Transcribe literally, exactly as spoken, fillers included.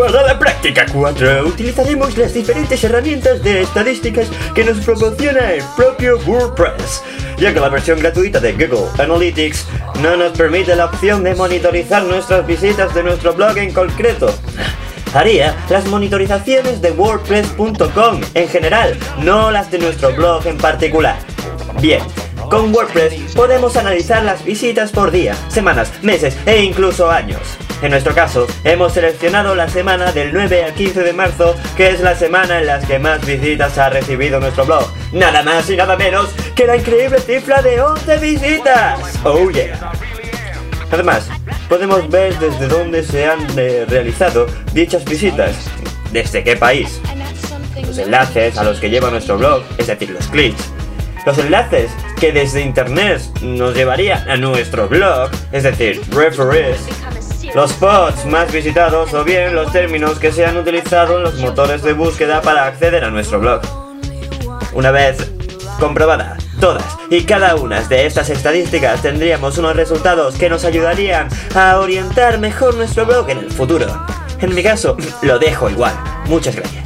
Para la práctica cuatro utilizaremos las diferentes herramientas de estadísticas que nos proporciona el propio WordPress, ya que la versión gratuita de Google Analytics no nos permite la opción de monitorizar nuestras visitas de nuestro blog en concreto. Haría las monitorizaciones de WordPress punto com en general, no las de nuestro blog en particular. Bien, con WordPress podemos analizar las visitas por día, semanas, meses e incluso años. En nuestro caso, hemos seleccionado la semana del nueve al quince de marzo, que es la semana en la que más visitas ha recibido nuestro blog. Nada más y nada menos que la increíble cifra de once visitas. ¡Oh yeah! Además, podemos ver desde dónde se han eh, realizado dichas visitas, desde qué país, los enlaces a los que lleva nuestro blog, es decir, los clics, los enlaces que desde internet nos llevarían a nuestro blog, es decir, referees, los posts más visitados o bien los términos que se han utilizado en los motores de búsqueda para acceder a nuestro blog. Una vez comprobada todas y cada una de estas estadísticas, tendríamos unos resultados que nos ayudarían a orientar mejor nuestro blog en el futuro. En mi caso, lo dejo igual. Muchas gracias.